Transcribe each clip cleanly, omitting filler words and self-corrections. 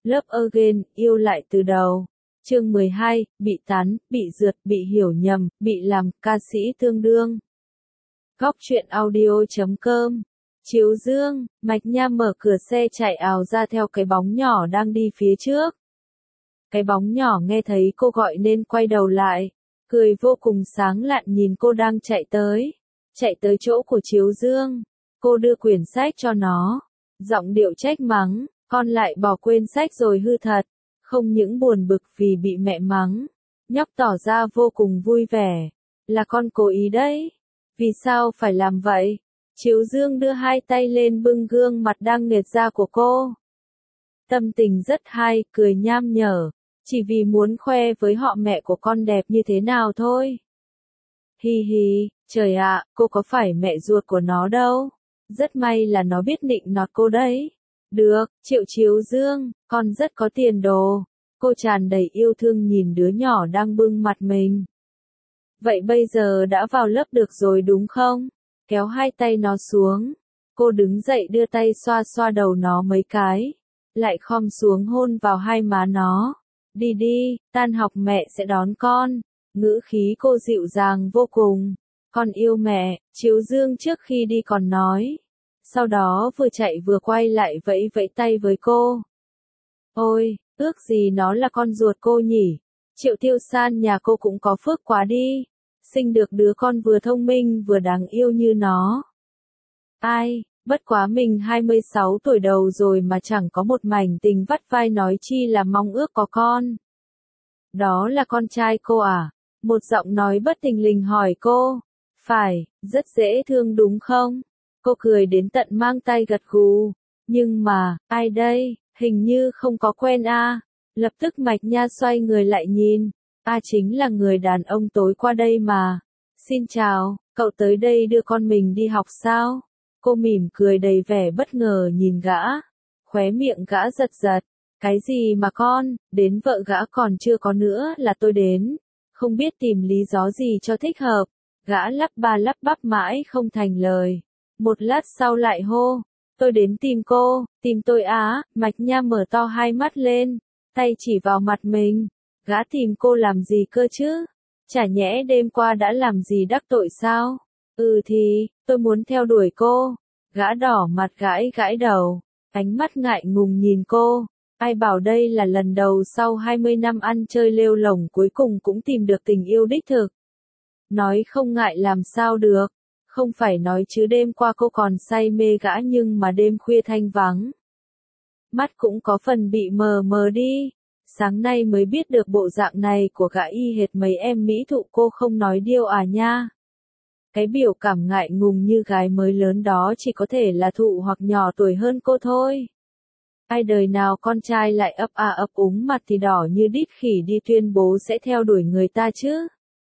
Love Again, yêu lại từ đầu. Chương 12, bị tán, bị rượt, bị hiểu nhầm, bị làm ca sĩ tương đương. Góc truyện audio.com. Chiếu dương, Mạch Nha mở cửa xe chạy ào ra theo cái bóng nhỏ đang đi phía trước. Cái bóng nhỏ nghe thấy cô gọi nên quay đầu lại, cười vô cùng sáng lạn nhìn cô đang chạy tới chỗ của Chiếu Dương. Cô đưa quyển sách cho nó, giọng điệu trách mắng, con lại bỏ quên sách rồi hư thật. Không những buồn bực vì bị mẹ mắng, nhóc tỏ ra vô cùng vui vẻ, là con cố ý đấy. Vì sao phải làm vậy? Chiếu Dương đưa hai tay lên bưng gương mặt đang nghệt ra của cô. Tâm tình rất hay, cười nham nhở, chỉ vì muốn khoe với họ mẹ của con đẹp như thế nào thôi. Hi hi, trời ạ, cô có phải mẹ ruột của nó đâu. Rất may là nó biết nịnh nọt cô đấy. Được, Chiếu Dương, con rất có tiền đồ. Cô tràn đầy yêu thương nhìn đứa nhỏ đang bưng mặt mình. Vậy bây giờ đã vào lớp được rồi đúng không? Kéo hai tay nó xuống. Cô đứng dậy đưa tay xoa xoa đầu nó mấy cái. Lại khom xuống hôn vào hai má nó. Đi đi, tan học mẹ sẽ đón con. Ngữ khí cô dịu dàng vô cùng. Con yêu mẹ, Chiếu Dương trước khi đi còn nói. Sau đó vừa chạy vừa quay lại vẫy vẫy tay với cô. Ôi, ước gì nó là con ruột cô nhỉ. Triệu Tiêu San nhà cô cũng có phước quá đi. Sinh được đứa con vừa thông minh vừa đáng yêu như nó. Ai, bất quá mình 26 tuổi đầu rồi mà chẳng có một mảnh tình vắt vai nói chi là mong ước có con. Đó là con trai cô à? Một giọng nói bất thình lình hỏi cô. Phải, rất dễ thương đúng không? Cô cười đến tận mang tay gật gù. Nhưng mà, ai đây? Hình như không có quen a. Lập tức Mạch Nha xoay người lại nhìn. Chính là người đàn ông tối qua đây mà. Xin chào, cậu tới đây đưa con mình đi học sao? Cô mỉm cười đầy vẻ bất ngờ nhìn gã. Khóe miệng gã giật giật. Cái gì mà con, đến vợ gã còn chưa có nữa là tôi đến. Không biết tìm lý do gì cho thích hợp. Gã lắp ba lắp bắp mãi không thành lời. Một lát sau lại hô. Tôi đến tìm cô, tìm tôi á. Mạch Nha mở to hai mắt lên. Tay chỉ vào mặt mình. Gã tìm cô làm gì cơ chứ? Chả nhẽ đêm qua đã làm gì đắc tội sao? Thì, tôi muốn theo đuổi cô. Gã đỏ mặt gãi gãi đầu. Ánh mắt ngại ngùng nhìn cô. Ai bảo đây là lần đầu sau 20 năm ăn chơi lêu lổng cuối cùng cũng tìm được tình yêu đích thực. Nói không ngại làm sao được. Không phải nói chứ đêm qua cô còn say mê gã nhưng mà đêm khuya thanh vắng. Mắt cũng có phần bị mờ mờ đi. Sáng nay mới biết được bộ dạng này của gã y hệt mấy em mỹ thụ cô không nói điêu à nha. Cái biểu cảm ngại ngùng như gái mới lớn đó chỉ có thể là thụ hoặc nhỏ tuổi hơn cô thôi. Ai đời nào con trai lại ấp úng mặt thì đỏ như đít khỉ đi tuyên bố sẽ theo đuổi người ta chứ.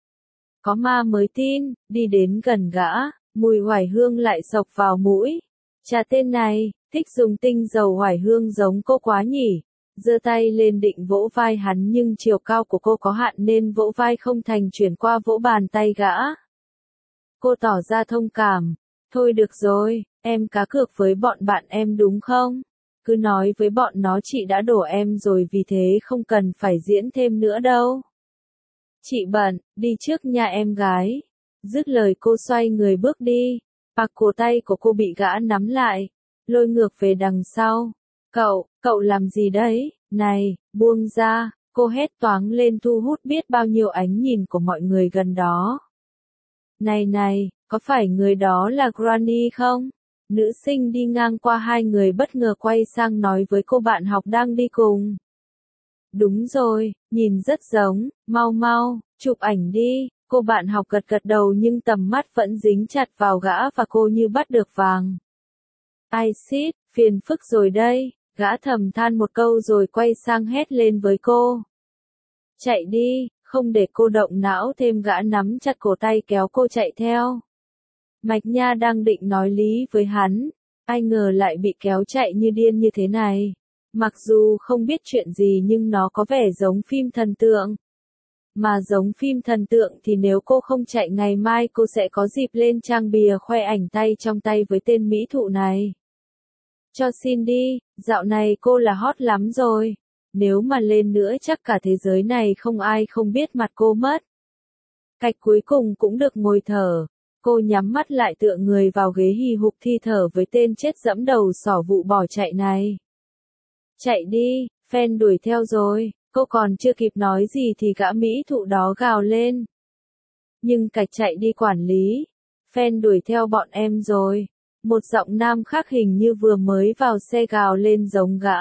Có ma mới tin, đi đến gần gã, mùi oải hương lại xộc vào mũi. Chà tên này, thích dùng tinh dầu oải hương giống cô quá nhỉ. Giơ tay lên định vỗ vai hắn nhưng chiều cao của cô có hạn nên vỗ vai không thành chuyển qua vỗ bàn tay gã. Cô tỏ ra thông cảm. Thôi được rồi, em cá cược với bọn bạn em đúng không? Cứ nói với bọn nó chị đã đổ em rồi vì thế không cần phải diễn thêm nữa đâu. Chị bận, đi trước nha em gái. Dứt lời cô xoay người bước đi. Cổ tay của cô bị gã nắm lại, lôi ngược về đằng sau. Cậu làm gì đấy? Này, buông ra, cô hét toáng lên thu hút biết bao nhiêu ánh nhìn của mọi người gần đó. Này, có phải người đó là Granny không? Nữ sinh đi ngang qua hai người bất ngờ quay sang nói với cô bạn học đang đi cùng. Đúng rồi, nhìn rất giống, mau, chụp ảnh đi. Cô bạn học gật đầu nhưng tầm mắt vẫn dính chặt vào gã và cô như bắt được vàng. Ai xít, phiền phức rồi đây, gã thầm than một câu rồi quay sang hét lên với cô. Chạy đi, không để cô động não thêm gã nắm chặt cổ tay kéo cô chạy theo. Mạch Nha đang định nói lý với hắn, ai ngờ lại bị kéo chạy như điên như thế này. Mặc dù không biết chuyện gì nhưng nó có vẻ giống phim thần tượng. Mà giống phim thần tượng thì nếu cô không chạy ngày mai cô sẽ có dịp lên trang bìa khoe ảnh tay trong tay với tên mỹ thụ này. Cho xin đi, dạo này cô là hot lắm rồi. nếu mà lên nữa chắc cả thế giới này không ai không biết mặt cô mất. Cạch cuối cùng cũng được ngồi thở, cô nhắm mắt lại tựa người vào ghế hì hục thi thở với tên chết dẫm đầu xỏ vụ bỏ chạy này. Chạy đi, fan đuổi theo rồi, cô còn chưa kịp nói gì thì gã mỹ thụ đó gào lên. Nhưng Cạch chạy đi quản lý, fan đuổi theo bọn em rồi. Một giọng nam khác hình như vừa mới vào xe gào lên giống gã.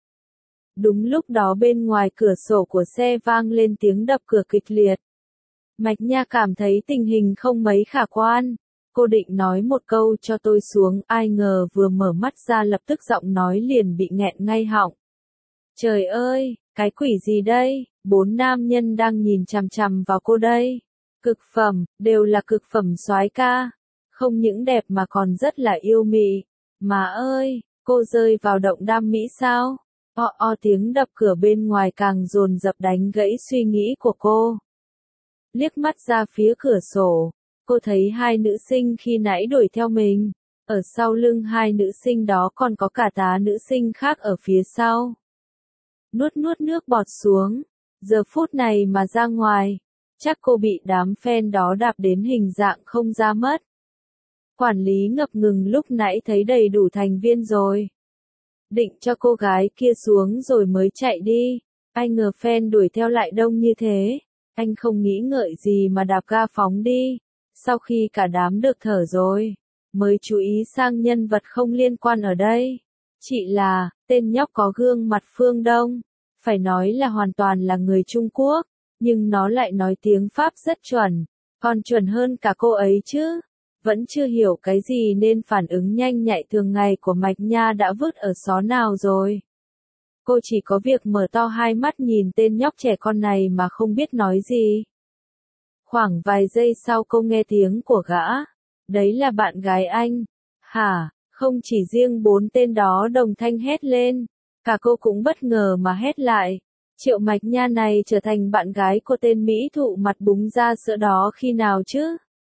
Đúng lúc đó bên ngoài cửa sổ của xe vang lên tiếng đập cửa kịch liệt. Mạch Nha cảm thấy tình hình không mấy khả quan. Cô định nói một câu cho tôi xuống, ai ngờ vừa mở mắt ra lập tức giọng nói liền bị nghẹn ngay họng. Trời ơi, cái quỷ gì đây, 4 nam nhân đang nhìn chằm chằm vào cô đây. Cực phẩm, đều là cực phẩm soái ca. Không những đẹp mà còn rất là yêu mị. Mà ơi, cô rơi vào động đam mỹ sao? Tiếng đập cửa bên ngoài càng dồn dập đánh gãy suy nghĩ của cô. Liếc mắt ra phía cửa sổ, cô thấy hai nữ sinh khi nãy đuổi theo mình. Ở sau lưng hai nữ sinh đó còn có cả tá nữ sinh khác ở phía sau. Nuốt nước bọt xuống, giờ phút này mà ra ngoài, chắc cô bị đám fan đó đạp đến hình dạng không ra mất. Quản lý ngập ngừng lúc nãy thấy đầy đủ thành viên rồi. Định cho cô gái kia xuống rồi mới chạy đi, ai ngờ fan đuổi theo lại đông như thế. Anh không nghĩ ngợi gì mà đạp ga phóng đi. Sau khi cả đám được thở rồi, mới chú ý sang nhân vật không liên quan ở đây. Chị là, tên nhóc có gương mặt phương Đông. Phải nói là hoàn toàn là người Trung Quốc, nhưng nó lại nói tiếng Pháp rất chuẩn, còn chuẩn hơn cả cô ấy chứ. Vẫn chưa hiểu cái gì nên phản ứng nhanh nhạy thường ngày của Mạch Nha đã vứt ở xó nào rồi. Cô chỉ có việc mở to hai mắt nhìn tên nhóc trẻ con này mà không biết nói gì. Khoảng vài giây sau cô nghe tiếng của gã. Đấy là bạn gái anh. Hả, không chỉ riêng 4 tên đó đồng thanh hét lên. Cả cô cũng bất ngờ mà hét lại. Triệu Mạch Nha này trở thành bạn gái của tên mỹ thụ mặt búng ra sữa đó khi nào chứ?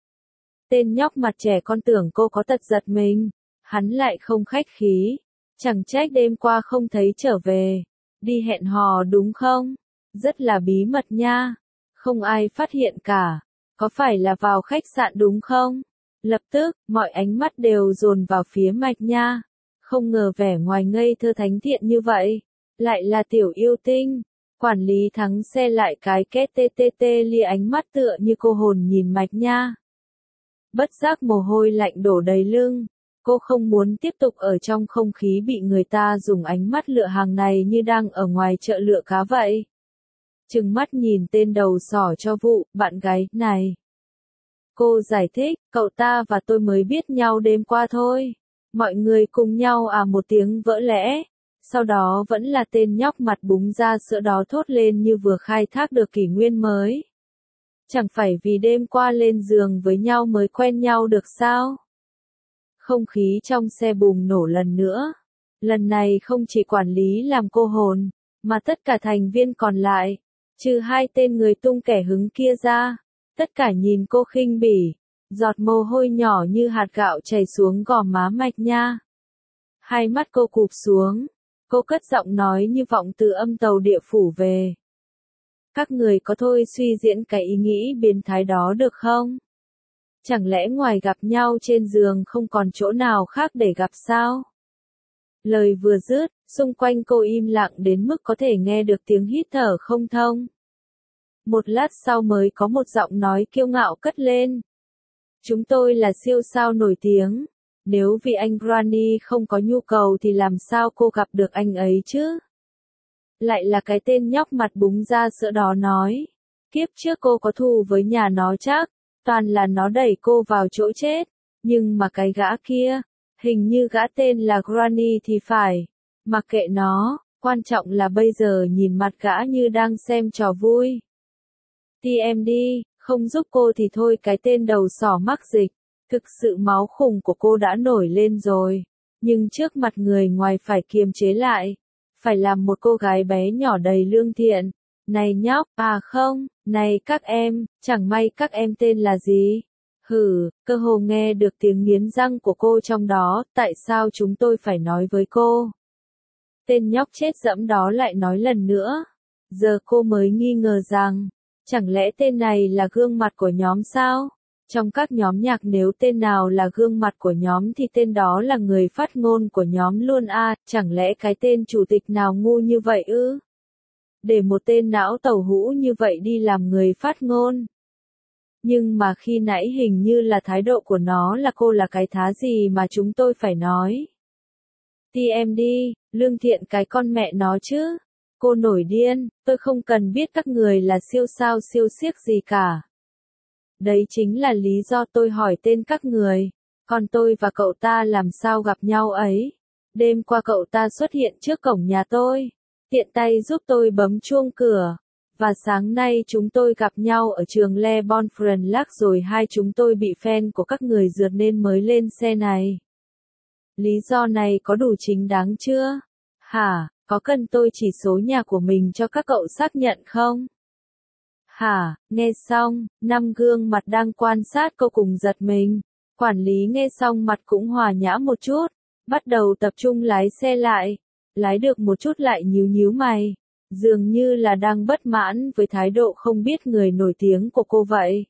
Tên nhóc mặt trẻ con tưởng cô có tật giật mình. Hắn lại không khách khí. Chẳng trách đêm qua không thấy trở về. Đi hẹn hò đúng không? Rất là bí mật nha. Không ai phát hiện cả. Có phải là vào khách sạn đúng không? Lập tức, mọi ánh mắt đều dồn vào phía Mạch Nha. Không ngờ vẻ ngoài ngây thơ thánh thiện như vậy. Lại là tiểu yêu tinh. Quản lý thắng xe lại cái két tê lia ánh mắt tựa như cô hồn nhìn Mạch Nha. Bất giác mồ hôi lạnh đổ đầy lưng. Cô không muốn tiếp tục ở trong không khí bị người ta dùng ánh mắt lựa hàng này như đang ở ngoài chợ lựa cá vậy. Trừng mắt nhìn tên đầu sỏ cho vụ, bạn gái này. Cô giải thích, cậu ta và tôi mới biết nhau đêm qua thôi. Mọi người cùng nhau một tiếng vỡ lẽ. Sau đó vẫn là tên nhóc mặt búng ra sữa đó thốt lên như vừa khai thác được kỷ nguyên mới. Chẳng phải vì đêm qua lên giường với nhau mới quen nhau được sao? Không khí trong xe bùng nổ lần nữa. Lần này không chỉ quản lý làm cô hồn, mà tất cả thành viên còn lại, trừ hai tên người tung kẻ hứng kia ra, tất cả nhìn cô khinh bỉ, giọt mồ hôi nhỏ như hạt gạo chảy xuống gò má Mạch Nha. Hai mắt cô cụp xuống, cô cất giọng nói như vọng từ âm tàu địa phủ về. Các người có thôi suy diễn cái ý nghĩ biến thái đó được không? Chẳng lẽ ngoài gặp nhau trên giường không còn chỗ nào khác để gặp sao? Lời vừa dứt, xung quanh cô im lặng đến mức có thể nghe được tiếng hít thở không thông. Một lát sau mới có một giọng nói kiêu ngạo cất lên. Chúng tôi là siêu sao nổi tiếng. Nếu vì anh Granny không có nhu cầu thì làm sao cô gặp được anh ấy chứ? Lại là cái tên nhóc mặt búng ra sữa đó nói. Kiếp trước cô có thù với nhà nó chắc. Toàn là nó đẩy cô vào chỗ chết. Nhưng mà cái gã kia, hình như gã tên là Granny thì phải. Mặc kệ nó, quan trọng là bây giờ nhìn mặt gã như đang xem trò vui. TMD, không giúp cô thì thôi cái tên đầu sỏ mắc dịch. Thực sự máu khủng của cô đã nổi lên rồi. Nhưng trước mặt người ngoài phải kiềm chế lại. Phải làm một cô gái bé nhỏ đầy lương thiện. Này nhóc, không, này các em, chẳng may các em tên là gì? Hừ, cơ hồ nghe được tiếng nghiến răng của cô trong đó, tại sao chúng tôi phải nói với cô? Tên nhóc chết dẫm đó lại nói lần nữa. Giờ cô mới nghi ngờ rằng, chẳng lẽ tên này là gương mặt của nhóm sao? Trong các nhóm nhạc nếu tên nào là gương mặt của nhóm thì tên đó là người phát ngôn của nhóm luôn à, chẳng lẽ cái tên chủ tịch nào ngu như vậy ư? Để một tên não tàu hũ như vậy đi làm người phát ngôn. Nhưng mà khi nãy hình như là thái độ của nó là cô là cái thá gì mà chúng tôi phải nói. TMD, lương thiện cái con mẹ nó chứ. Cô nổi điên, tôi không cần biết các người là siêu sao siêu xiếc gì cả. Đấy chính là lý do tôi hỏi tên các người. Còn tôi và cậu ta làm sao gặp nhau ấy? Đêm qua cậu ta xuất hiện trước cổng nhà tôi. Tiện tay giúp tôi bấm chuông cửa. Và sáng nay chúng tôi gặp nhau ở trường Le Bon Frenac rồi hai chúng tôi bị fan của các người rượt nên mới lên xe này. Lý do này có đủ chính đáng chưa? Hả, có cần tôi chỉ số nhà của mình cho các cậu xác nhận không? Hả, nghe xong, 5 gương mặt đang quan sát cô cùng giật mình. Quản lý nghe xong mặt cũng hòa nhã một chút, bắt đầu tập trung lái xe lại. Lái được một chút lại nhíu nhíu mày. Dường như là đang bất mãn với thái độ không biết người nổi tiếng của cô vậy.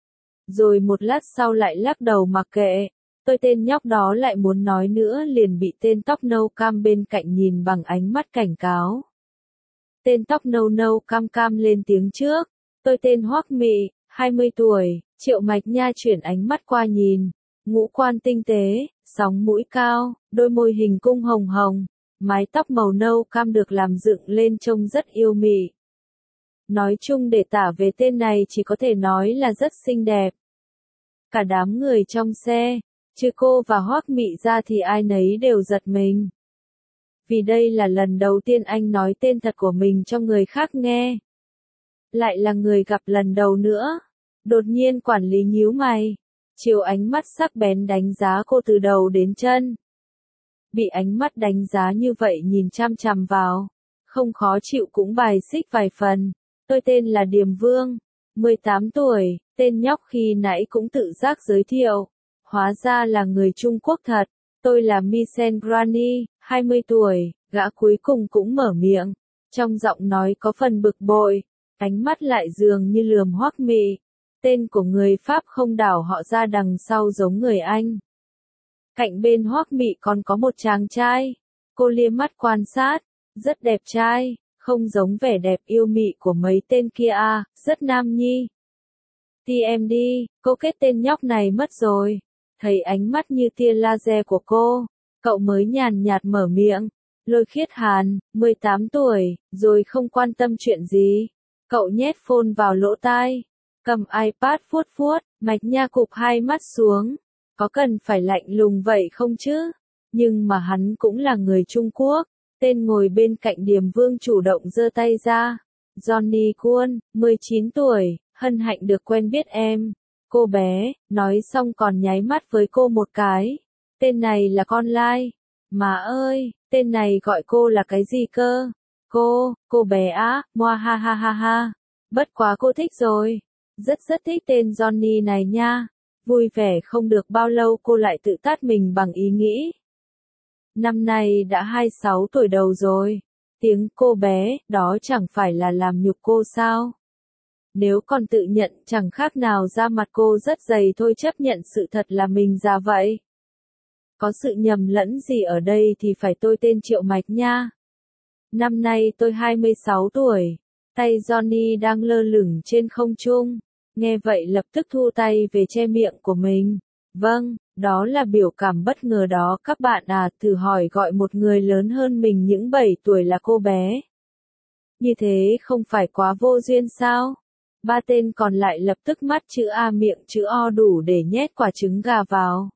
Rồi một lát sau lại lắc đầu mặc kệ. Tôi tên nhóc đó lại muốn nói nữa liền bị tên tóc nâu cam bên cạnh nhìn bằng ánh mắt cảnh cáo. Tên tóc nâu nâu cam cam lên tiếng trước. Tôi tên Hoắc Mị, 20 tuổi, Triệu Mạch Nha chuyển ánh mắt qua nhìn. Ngũ quan tinh tế, sóng mũi cao, đôi môi hình cung hồng hồng. Mái tóc màu nâu cam được làm dựng lên trông rất yêu mị. Nói chung để tả về tên này chỉ có thể nói là rất xinh đẹp. Cả đám người trong xe, chứ cô và Hoắc Mị ra thì ai nấy đều giật mình. Vì đây là lần đầu tiên anh nói tên thật của mình cho người khác nghe. Lại là người gặp lần đầu nữa. Đột nhiên quản lý nhíu mày, chiều ánh mắt sắc bén đánh giá cô từ đầu đến chân. Bị ánh mắt đánh giá như vậy nhìn chăm chằm vào, không khó chịu cũng bài xích vài phần. Tôi tên là Điềm Vương, 18 tuổi, tên nhóc khi nãy cũng tự giác giới thiệu. Hóa ra là người Trung Quốc thật. Tôi là Michel Grani, 20 tuổi, gã cuối cùng cũng mở miệng. Trong giọng nói có phần bực bội, ánh mắt lại dường như lườm Hoắc Mị. Tên của người Pháp không đảo họ ra đằng sau giống người Anh. Cạnh bên Hoắc Mị còn có một chàng trai. Cô liếc mắt quan sát, rất đẹp trai, không giống vẻ đẹp yêu mị của mấy tên kia à, rất nam nhi. TMD, cô kết tên nhóc này mất rồi. Thấy ánh mắt như tia laser của cô, cậu mới nhàn nhạt mở miệng. Lôi Khiết Hàn, 18 tuổi, rồi không quan tâm chuyện gì. Cậu nhét phone vào lỗ tai, cầm iPad vuốt vuốt, Mạch Nha cụp hai mắt xuống. Có cần phải lạnh lùng vậy không chứ? Nhưng mà hắn cũng là người Trung Quốc. Tên ngồi bên cạnh Điềm Vương chủ động giơ tay ra. Johnny Kwon, 19 tuổi, hân hạnh được quen biết em. Cô bé, nói xong còn nháy mắt với cô một cái. Tên này là con lai. Má ơi, tên này gọi cô là cái gì cơ? Cô bé á, moa ha ha ha ha. Bất quá cô thích rồi. Rất thích tên Johnny này nha. Vui vẻ không được bao lâu cô lại tự tát mình bằng ý nghĩ. Năm nay đã 26 tuổi đầu rồi. Tiếng cô bé, đó chẳng phải là làm nhục cô sao? Nếu còn tự nhận chẳng khác nào da mặt cô rất dày thôi chấp nhận sự thật là mình già vậy. Có sự nhầm lẫn gì ở đây thì phải tôi tên Triệu Mạch nha. Năm nay tôi 26 tuổi. Tay Johnny đang lơ lửng trên không trung. Nghe vậy lập tức thu tay về che miệng của mình. Vâng, đó là biểu cảm bất ngờ đó các bạn à, thử hỏi gọi một người lớn hơn mình những 7 tuổi là cô bé. Như thế không phải quá vô duyên sao? Ba tên còn lại lập tức mắt chữ A miệng chữ O đủ để nhét quả trứng gà vào.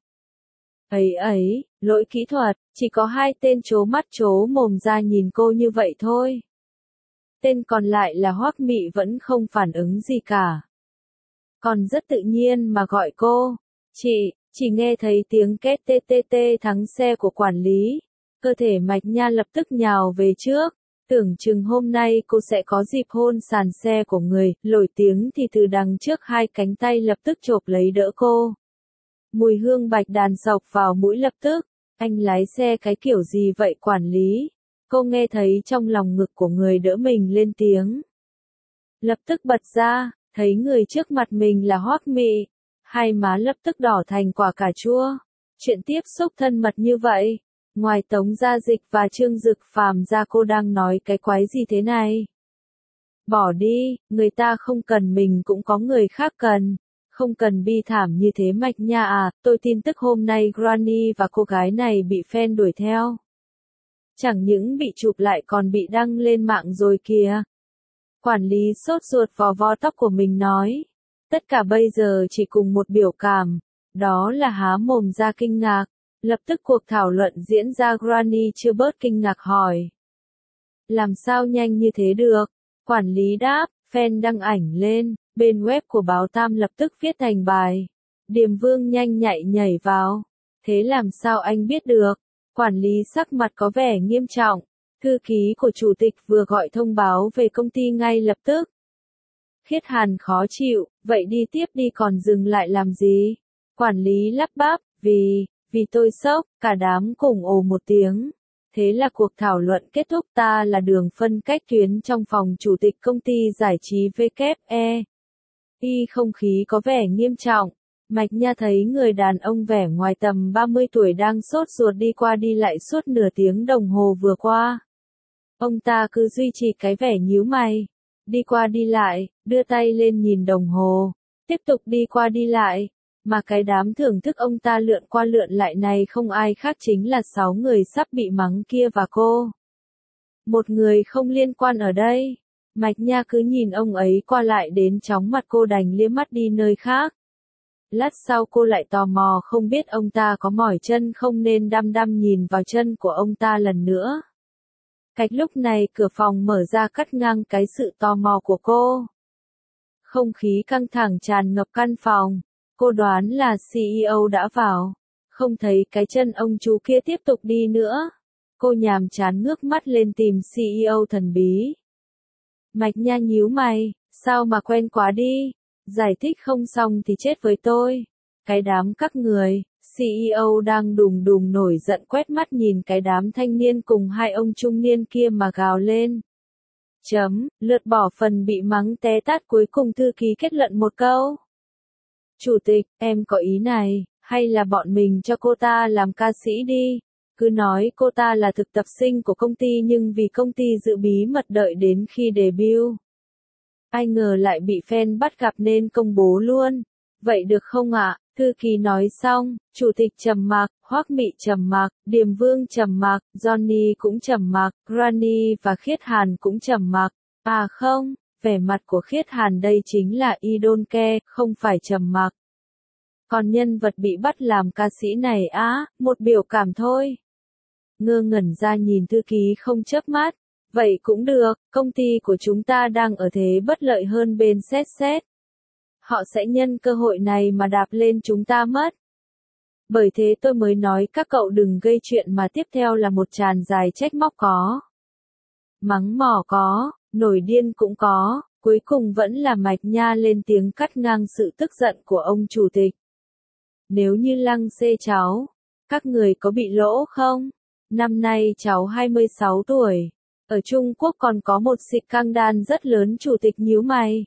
Ấy, lỗi kỹ thuật, chỉ có hai tên trố mắt trố mồm ra nhìn cô như vậy thôi. Tên còn lại là Hoắc Mị vẫn không phản ứng gì cả. Còn rất tự nhiên mà gọi cô. Chỉ nghe thấy tiếng két tê tê tê thắng xe của quản lý. Cơ thể Mạch Nha lập tức nhào về trước. Tưởng chừng hôm nay cô sẽ có dịp hôn sàn xe của người, lổi tiếng thì từ đằng trước hai cánh tay lập tức chộp lấy đỡ cô. Mùi hương bạch đàn sộc vào mũi lập tức. Anh lái xe cái kiểu gì vậy quản lý? Cô nghe thấy trong lòng ngực của người đỡ mình lên tiếng. Lập tức bật ra, thấy người trước mặt mình là Hoắc Mị. Hai má lập tức đỏ thành quả cà chua. Chuyện tiếp xúc thân mật như vậy. Ngoài Tống Gia Dịch và Trương Dực Phàm ra cô đang nói cái quái gì thế này? Bỏ đi, người ta không cần mình cũng có người khác cần. Không cần bi thảm như thế Mạch Nha à, tôi tin tức hôm nay Granny và cô gái này bị fan đuổi theo. Chẳng những bị chụp lại còn bị đăng lên mạng rồi kìa. Quản lý sốt ruột vò vò tóc của mình nói. Tất cả bây giờ chỉ cùng một biểu cảm, đó là há mồm ra kinh ngạc. Lập tức cuộc thảo luận diễn ra Granny chưa bớt kinh ngạc hỏi. Làm sao nhanh như thế được? Quản lý đáp, fan đăng ảnh lên, bên web của báo Tam lập tức viết thành bài. Điềm Vương nhanh nhạy nhảy vào. Thế làm sao anh biết được? Quản lý sắc mặt có vẻ nghiêm trọng. Thư ký của chủ tịch vừa gọi thông báo về công ty ngay lập tức. Khiết Hàn khó chịu, vậy đi tiếp đi còn dừng lại làm gì? Quản lý lắp bắp, vì tôi sốc, cả đám cùng ồ một tiếng. Thế là cuộc thảo luận kết thúc ta là đường phân cách tuyến trong phòng chủ tịch công ty giải trí WE. Không khí có vẻ nghiêm trọng. Mạch Nha thấy người đàn ông vẻ ngoài tầm 30 tuổi đang sốt ruột đi qua đi lại suốt nửa tiếng đồng hồ vừa qua. Ông ta cứ duy trì cái vẻ nhíu mày. Đi qua đi lại, đưa tay lên nhìn đồng hồ. Tiếp tục đi qua đi lại. Mà cái đám thưởng thức ông ta lượn qua lượn lại này không ai khác chính là 6 người sắp bị mắng kia và cô. Một người không liên quan ở đây. Mạch Nha cứ nhìn ông ấy qua lại đến chóng mặt cô đành liếc mắt đi nơi khác. Lát sau cô lại tò mò không biết ông ta có mỏi chân không nên đăm đăm nhìn vào chân của ông ta lần nữa. Cách lúc này cửa phòng mở ra cắt ngang cái sự tò mò của cô. Không khí căng thẳng tràn ngập căn phòng. Cô đoán là CEO đã vào. Không thấy cái chân ông chú kia tiếp tục đi nữa. Cô nhàm chán ngước mắt lên tìm CEO thần bí. Mạch Nha nhíu mày, sao mà quen quá đi. Giải thích không xong thì chết với tôi. Cái đám các người, CEO đang đùng đùng nổi giận quét mắt nhìn cái đám thanh niên cùng hai ông trung niên kia mà gào lên. Lượt bỏ phần bị mắng té tát cuối cùng thư ký kết luận một câu. Chủ tịch, em có ý này, hay là bọn mình cho cô ta làm ca sĩ đi. Cứ nói cô ta là thực tập sinh của công ty nhưng vì công ty giữ bí mật đợi đến khi debut. Ai ngờ lại bị fan bắt gặp nên công bố luôn. Vậy được không ạ? Thư ký nói xong, chủ tịch trầm mặc, Hoắc Mị trầm mặc, Điềm Vương trầm mặc, Johnny cũng trầm mặc, Granny và Khiết Hàn cũng trầm mặc. À không, vẻ mặt của Khiết Hàn đây chính là idol ke, không phải trầm mặc. Còn nhân vật bị bắt làm ca sĩ này một biểu cảm thôi. Ngơ ngẩn ra nhìn thư ký không chớp mắt. Vậy cũng được, công ty của chúng ta đang ở thế bất lợi hơn bên xét. Họ sẽ nhân cơ hội này mà đạp lên chúng ta mất. Bởi thế tôi mới nói các cậu đừng gây chuyện mà tiếp theo là một tràn dài trách móc có. Mắng mỏ có, nổi điên cũng có, cuối cùng vẫn là Mạch Nha lên tiếng cắt ngang sự tức giận của ông chủ tịch. Nếu như Lăng Xê cháu, các người có bị lỗ không? Năm nay cháu 26 tuổi. Ở Trung Quốc còn có một scandal rất lớn chủ tịch nhíu mày.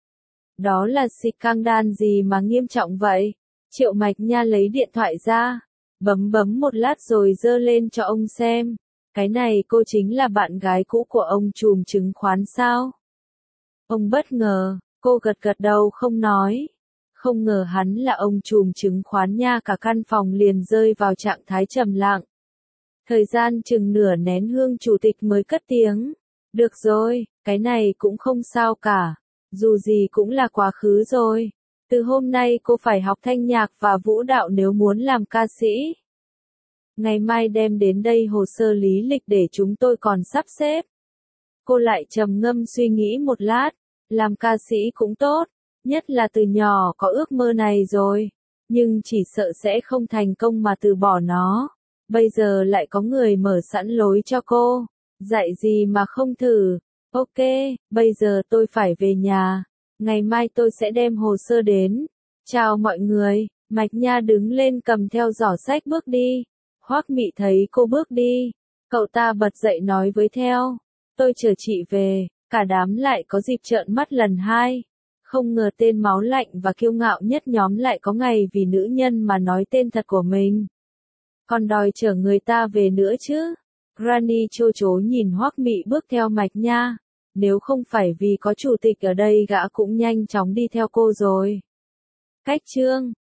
Đó là scandal gì mà nghiêm trọng vậy? Triệu Mạch Nha lấy điện thoại ra, bấm một lát rồi giơ lên cho ông xem. Cái này cô chính là bạn gái cũ của ông trùm chứng khoán sao? Ông bất ngờ, cô gật đầu không nói. Không ngờ hắn là ông trùm chứng khoán nha, cả căn phòng liền rơi vào trạng thái trầm lặng. Thời gian chừng nửa nén hương chủ tịch mới cất tiếng. Được rồi, cái này cũng không sao cả. Dù gì cũng là quá khứ rồi. Từ hôm nay cô phải học thanh nhạc và vũ đạo nếu muốn làm ca sĩ. Ngày mai đem đến đây hồ sơ lý lịch để chúng tôi còn sắp xếp. Cô lại trầm ngâm suy nghĩ một lát. Làm ca sĩ cũng tốt. Nhất là từ nhỏ có ước mơ này rồi. Nhưng chỉ sợ sẽ không thành công mà từ bỏ nó. Bây giờ lại có người mở sẵn lối cho cô. Dạy gì mà không thử. Ok, bây giờ tôi phải về nhà. Ngày mai tôi sẽ đem hồ sơ đến. Chào mọi người. Mạch Nha đứng lên cầm theo giỏ sách bước đi. Hoắc Mị thấy cô bước đi. Cậu ta bật dậy nói với theo. Tôi chờ chị về, cả đám lại có dịp trợn mắt lần hai. Không ngờ tên máu lạnh và kiêu ngạo nhất nhóm lại có ngày vì nữ nhân mà nói tên thật của mình. Còn đòi chở người ta về nữa chứ. Granny trô chố nhìn Hoắc Mị bước theo Mạch Nha. Nếu không phải vì có chủ tịch ở đây gã cũng nhanh chóng đi theo cô rồi. Cách chương